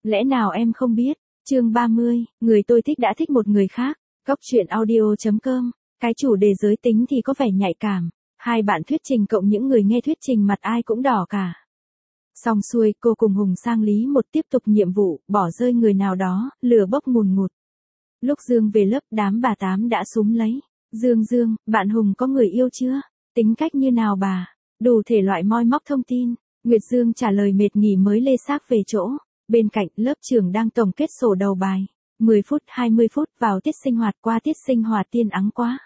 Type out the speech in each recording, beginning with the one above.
Lẽ nào em không biết? Chương 30, người tôi thích đã thích một người khác. Góc truyện audio.com. Cái chủ đề giới tính thì có vẻ nhạy cảm. Hai bạn thuyết trình cộng những người nghe thuyết trình mặt ai cũng đỏ cả. Xong xuôi, cô cùng Hùng sang Lý một tiếp tục nhiệm vụ, bỏ rơi người nào đó, lửa bốc ngùn ngụt. Lúc Dương về lớp, đám bà Tám đã súm lấy. Dương, bạn Hùng có người yêu chưa? Tính cách như nào bà? Đủ thể loại moi móc thông tin. Nguyệt Dương trả lời mệt nghỉ mới lê xác về chỗ. Bên cạnh, lớp trưởng đang tổng kết sổ đầu bài. 10 phút, 20 phút vào tiết sinh hoạt, qua tiết sinh hoạt tiên ắng quá.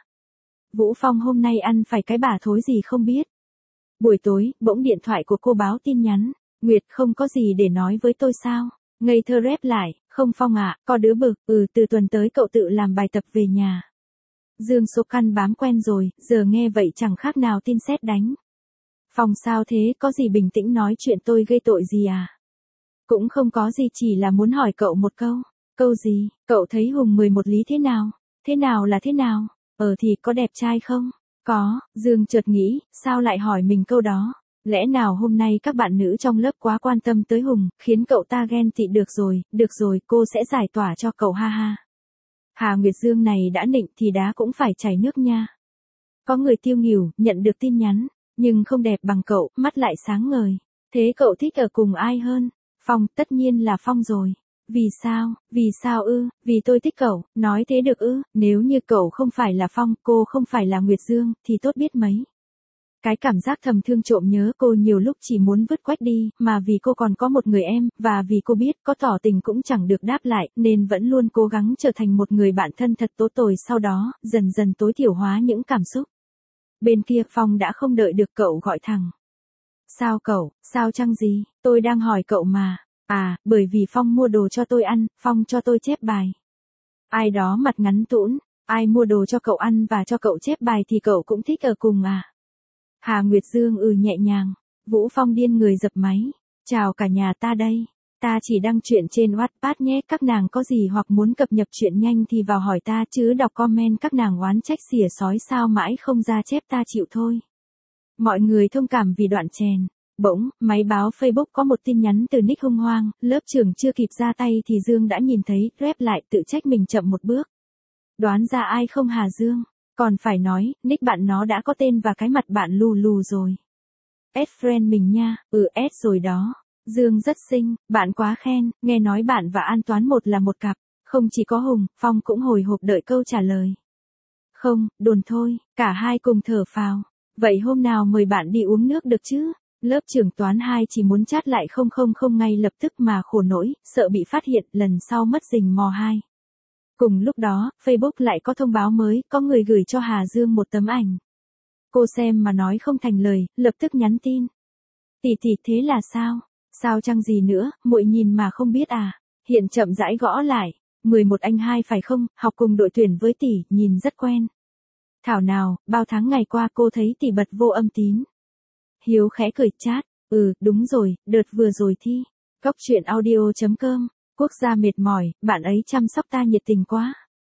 Vũ Phong hôm nay ăn phải cái bả thối gì không biết. Buổi tối, bỗng điện thoại của cô báo tin nhắn. Nguyệt không có gì để nói với tôi sao? Ngây thơ rép lại, không Phong ạ, có đứa bực, từ tuần tới cậu tự làm bài tập về nhà. Dương số căn bám quen rồi, giờ nghe vậy chẳng khác nào tin sét đánh. Phong sao thế, có gì bình tĩnh nói chuyện, tôi gây tội gì à? Cũng không có gì, chỉ là muốn hỏi cậu một câu. Câu gì? Cậu thấy Hùng 11 Lý thế nào? Thế nào là thế nào? Thì có đẹp trai không? Có, Dương chợt nghĩ, sao lại hỏi mình câu đó? Lẽ nào hôm nay các bạn nữ trong lớp quá quan tâm tới Hùng, khiến cậu ta ghen tị? Được rồi, cô sẽ giải tỏa cho cậu ha ha. Hà Nguyệt Dương này đã nịnh thì đá cũng phải chảy nước nha. Có người tiêu nghỉu, nhận được tin nhắn, nhưng không đẹp bằng cậu, mắt lại sáng ngời. Thế cậu thích ở cùng ai hơn? Phong, tất nhiên là Phong rồi. Vì sao ư? Vì tôi thích cậu, nói thế được ư? Nếu như cậu không phải là Phong, cô không phải là Nguyệt Dương, thì tốt biết mấy. Cái cảm giác thầm thương trộm nhớ cô nhiều lúc chỉ muốn vứt quách đi, mà vì cô còn có một người em, và vì cô biết có tỏ tình cũng chẳng được đáp lại, nên vẫn luôn cố gắng trở thành một người bạn thân thật tốt tồi, sau đó, dần dần tối thiểu hóa những cảm xúc. Bên kia Phong đã không đợi được cậu gọi thẳng. Sao cậu, sao chăng gì, tôi đang hỏi cậu mà. À, bởi vì Phong mua đồ cho tôi ăn, Phong cho tôi chép bài. Ai đó mặt ngắn tũn, ai mua đồ cho cậu ăn và cho cậu chép bài thì cậu cũng thích ở cùng à? Hà Nguyệt Dương nhẹ nhàng. Vũ Phong điên người dập máy. Chào cả nhà, ta đây. Ta chỉ đăng chuyện trên Wattpad nhé, các nàng có gì hoặc muốn cập nhật chuyện nhanh thì vào hỏi ta, chứ đọc comment các nàng oán trách xỉa sói sao mãi không ra chép, ta chịu thôi. Mọi người thông cảm vì đoạn chèn. Bỗng, máy báo Facebook có một tin nhắn từ Nick hung hoang, lớp trưởng chưa kịp ra tay thì Dương đã nhìn thấy, rep lại, tự trách mình chậm một bước. Đoán ra ai không Hà Dương? Còn phải nói, Nick bạn nó đã có tên và cái mặt bạn lù lù rồi. Add friend mình nha, add rồi đó. Dương rất xinh, bạn quá khen, nghe nói bạn và An Toán một là một cặp, không chỉ có Hùng, Phong cũng hồi hộp đợi câu trả lời. Không, đồn thôi, cả hai cùng thở phào. Vậy hôm nào mời bạn đi uống nước được chứ? Lớp trưởng Toán 2 chỉ muốn chat lại không ngay lập tức mà khổ nỗi, sợ bị phát hiện, lần sau mất rình mò 2. Cùng lúc đó, Facebook lại có thông báo mới, có người gửi cho Hà Dương một tấm ảnh. Cô xem mà nói không thành lời, lập tức nhắn tin. Tỷ thế là sao? Sao chăng gì nữa, muội nhìn mà không biết à? Hiện chậm rãi gõ lại. 11 anh 2 phải không, học cùng đội tuyển với tỷ, nhìn rất quen. Thảo nào, bao tháng ngày qua cô thấy tỷ bật vô âm tín. Hiếu khẽ cười chat, đúng rồi, đợt vừa rồi thi. Góc truyện audio.com. Quốc gia mệt mỏi, bạn ấy chăm sóc ta nhiệt tình quá.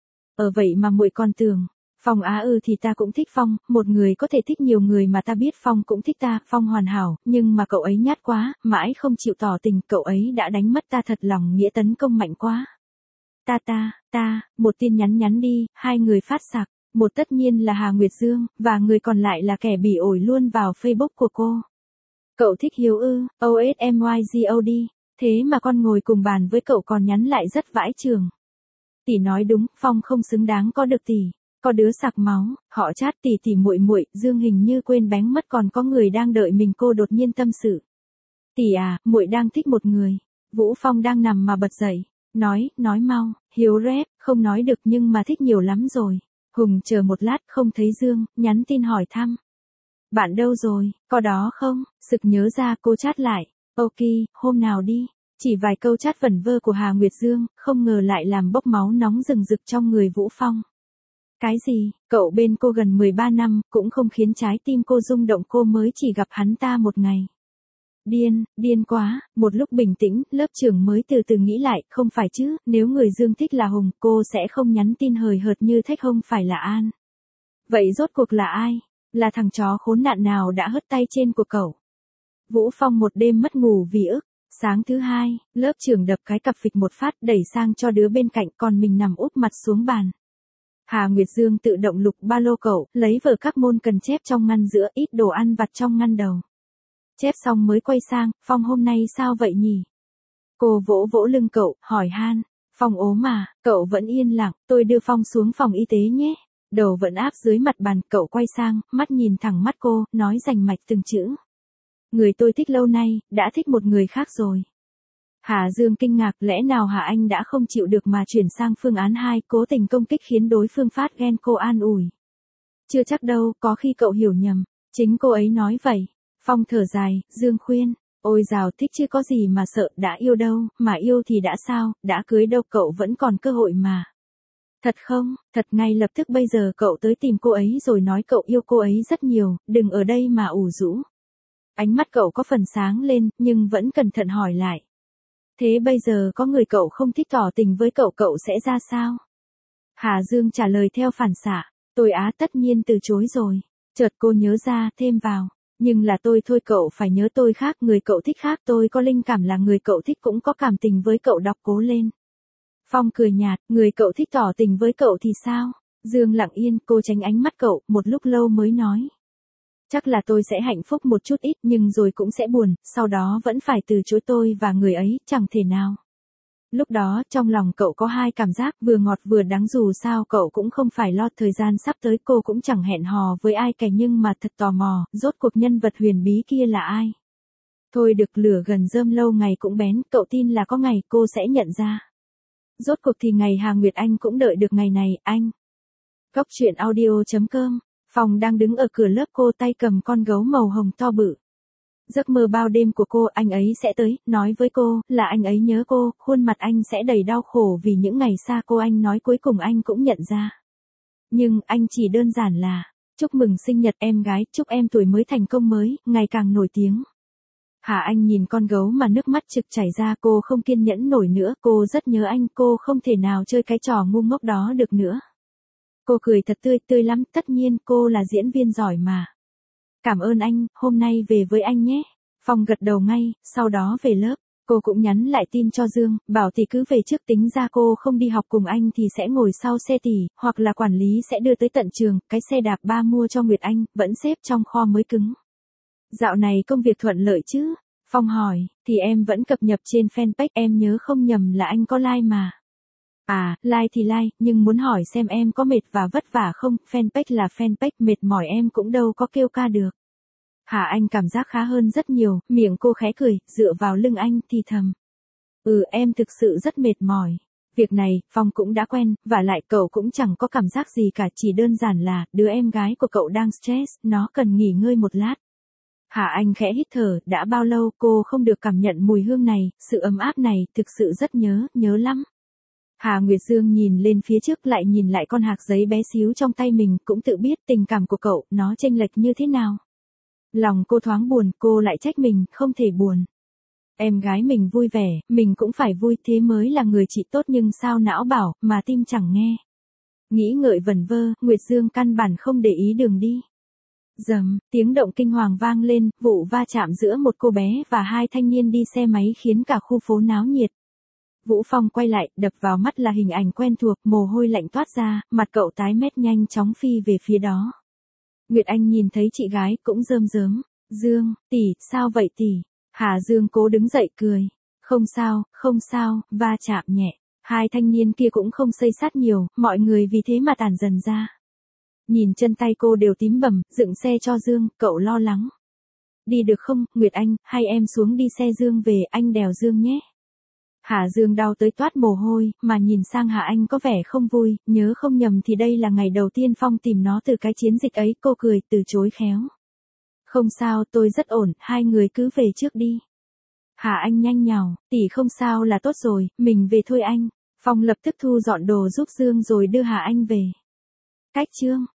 Vậy mà muội còn tưởng. Phong thì ta cũng thích Phong, một người có thể thích nhiều người mà ta biết Phong cũng thích ta, Phong hoàn hảo, nhưng mà cậu ấy nhát quá, mãi không chịu tỏ tình, cậu ấy đã đánh mất ta thật lòng nghĩa, tấn công mạnh quá. Ta, một tin nhắn đi, hai người phát sạc, một tất nhiên là Hà Nguyệt Dương, và người còn lại là kẻ bỉ ổi luôn vào Facebook của cô. Cậu thích Hiếu ư, OSMYGOD, thế mà con ngồi cùng bàn với cậu còn nhắn lại rất vãi chưởng. Tỷ nói đúng, Phong không xứng đáng có được tỷ. Có đứa sặc máu, họ chat tỷ muội, Dương hình như quên bén mất còn có người đang đợi mình, cô đột nhiên tâm sự. Tỷ à, muội đang thích một người. Vũ Phong đang nằm mà bật dậy, nói mau. Hiếu rep, không nói được nhưng mà thích nhiều lắm rồi. Hùng chờ một lát không thấy Dương, nhắn tin hỏi thăm. Bạn đâu rồi, có đó không? Sực nhớ ra cô chat lại. Ok, hôm nào đi. Chỉ vài câu chat vẩn vơ của Hà Nguyệt Dương, không ngờ lại làm bốc máu nóng rừng rực trong người Vũ Phong. Cái gì, cậu bên cô gần 13 năm, cũng không khiến trái tim cô rung động, cô mới chỉ gặp hắn ta một ngày. Điên quá, một lúc bình tĩnh, lớp trưởng mới từ từ nghĩ lại, không phải chứ, nếu người Dương thích là Hùng, cô sẽ không nhắn tin hời hợt như thách, không phải là An. Vậy rốt cuộc là ai? Là thằng chó khốn nạn nào đã hất tay trên của cậu? Vũ Phong một đêm mất ngủ vì ức. Sáng thứ hai, lớp trưởng đập cái cặp phịch một phát đẩy sang cho đứa bên cạnh, còn mình nằm úp mặt xuống bàn. Hà Nguyệt Dương tự động lục ba lô cậu, lấy vở các môn cần chép trong ngăn giữa, ít đồ ăn vặt trong ngăn đầu. Chép xong mới quay sang, Phong hôm nay sao vậy nhỉ? Cô vỗ vỗ lưng cậu, hỏi han. Phong ốm mà, cậu vẫn yên lặng, tôi đưa Phong xuống phòng y tế nhé. Đầu vẫn áp dưới mặt bàn, cậu quay sang, mắt nhìn thẳng mắt cô, nói rành mạch từng chữ. Người tôi thích lâu nay, đã thích một người khác rồi. Hà Dương kinh ngạc, lẽ nào Hà Anh đã không chịu được mà chuyển sang phương án 2, cố tình công kích khiến đối phương phát ghen. Cô an ủi. Chưa chắc đâu, có khi cậu hiểu nhầm. Chính cô ấy nói vậy. Phong thở dài, Dương khuyên. Ôi dào, thích chứ có gì mà sợ, đã yêu đâu, mà yêu thì đã sao, đã cưới đâu, cậu vẫn còn cơ hội mà. Thật không, thật, ngay lập tức bây giờ cậu tới tìm cô ấy rồi nói cậu yêu cô ấy rất nhiều, đừng ở đây mà ủ rũ. Ánh mắt cậu có phần sáng lên, nhưng vẫn cẩn thận hỏi lại. Thế bây giờ có người cậu không thích tỏ tình với cậu, cậu sẽ ra sao? Hà Dương trả lời theo phản xạ. Tôi tất nhiên từ chối rồi. Chợt cô nhớ ra, thêm vào. Nhưng là tôi thôi, cậu phải nhớ tôi khác, người cậu thích khác, tôi có linh cảm là người cậu thích cũng có cảm tình với cậu, đọc cố lên. Phong cười nhạt, người cậu thích tỏ tình với cậu thì sao? Dương lặng yên, cô tránh ánh mắt cậu, một lúc lâu mới nói. Chắc là tôi sẽ hạnh phúc một chút ít, nhưng rồi cũng sẽ buồn, sau đó vẫn phải từ chối tôi và người ấy, chẳng thể nào. Lúc đó, trong lòng cậu có hai cảm giác, vừa ngọt vừa đắng, dù sao cậu cũng không phải lo thời gian sắp tới, cô cũng chẳng hẹn hò với ai cả, nhưng mà thật tò mò, rốt cuộc nhân vật huyền bí kia là ai. Thôi được, lửa gần rơm lâu ngày cũng bén, cậu tin là có ngày cô sẽ nhận ra. Rốt cuộc thì ngày Hà Nguyệt Anh cũng đợi được ngày này, anh. Góc truyện audio.com. Phong đang đứng ở cửa lớp, cô tay cầm con gấu màu hồng to bự. Giấc mơ bao đêm của cô, anh ấy sẽ tới, nói với cô, là anh ấy nhớ cô, khuôn mặt anh sẽ đầy đau khổ vì những ngày xa cô, anh nói cuối cùng anh cũng nhận ra. Nhưng, anh chỉ đơn giản là, chúc mừng sinh nhật em gái, chúc em tuổi mới thành công mới, ngày càng nổi tiếng. Hà Anh nhìn con gấu mà nước mắt trực chảy ra, cô không kiên nhẫn nổi nữa, cô rất nhớ anh, cô không thể nào chơi cái trò ngu ngốc đó được nữa. Cô cười thật tươi lắm, tất nhiên cô là diễn viên giỏi mà. Cảm ơn anh, hôm nay về với anh nhé. Phong gật đầu ngay, sau đó về lớp. Cô cũng nhắn lại tin cho Dương, bảo thì cứ về trước, tính ra cô không đi học cùng anh thì sẽ ngồi sau xe tỷ, hoặc là quản lý sẽ đưa tới tận trường, cái xe đạp ba mua cho Nguyệt Anh, vẫn xếp trong kho mới cứng. Dạo này công việc thuận lợi chứ? Phong hỏi, thì em vẫn cập nhật trên fanpage, em nhớ không nhầm là anh có like mà. Like thì like, nhưng muốn hỏi xem em có mệt và vất vả không, fanpage là fanpage, mệt mỏi em cũng đâu có kêu ca được. Hà Anh cảm giác khá hơn rất nhiều, miệng cô khẽ cười, dựa vào lưng anh, thì thầm. Em thực sự rất mệt mỏi. Việc này, Phong cũng đã quen, và lại cậu cũng chẳng có cảm giác gì cả, chỉ đơn giản là, đứa em gái của cậu đang stress, nó cần nghỉ ngơi một lát. Hà Anh khẽ hít thở, đã bao lâu cô không được cảm nhận mùi hương này, sự ấm áp này, thực sự rất nhớ lắm. Hà Nguyệt Dương nhìn lên phía trước, lại nhìn lại con hạc giấy bé xíu trong tay mình, cũng tự biết tình cảm của cậu, nó chênh lệch như thế nào. Lòng cô thoáng buồn, cô lại trách mình, không thể buồn. Em gái mình vui vẻ, mình cũng phải vui, thế mới là người chị tốt, nhưng sao não bảo, mà tim chẳng nghe. Nghĩ ngợi vẩn vơ, Nguyệt Dương căn bản không để ý đường đi. Dầm, tiếng động kinh hoàng vang lên, vụ va chạm giữa một cô bé và hai thanh niên đi xe máy khiến cả khu phố náo nhiệt. Vũ Phong quay lại, đập vào mắt là hình ảnh quen thuộc, mồ hôi lạnh toát ra, mặt cậu tái mét, nhanh chóng phi về phía đó. Nguyệt Anh nhìn thấy chị gái, cũng rơm rớm. Dương, tỷ, sao vậy tỷ? Hà Dương cố đứng dậy cười. Không sao, va chạm nhẹ. Hai thanh niên kia cũng không xây sát nhiều, mọi người vì thế mà tản dần ra. Nhìn chân tay cô đều tím bầm, dựng xe cho Dương, cậu lo lắng. Đi được không, Nguyệt Anh, hay em xuống đi xe Dương về, anh đèo Dương nhé. Hà Dương đau tới toát mồ hôi, mà nhìn sang Hà Anh có vẻ không vui, nhớ không nhầm thì đây là ngày đầu tiên Phong tìm nó từ cái chiến dịch ấy, cô cười, từ chối khéo. Không sao, tôi rất ổn, hai người cứ về trước đi. Hà Anh nhanh nhào, tỷ không sao là tốt rồi, mình về thôi anh. Phong lập tức thu dọn đồ giúp Dương rồi đưa Hà Anh về. Cách chương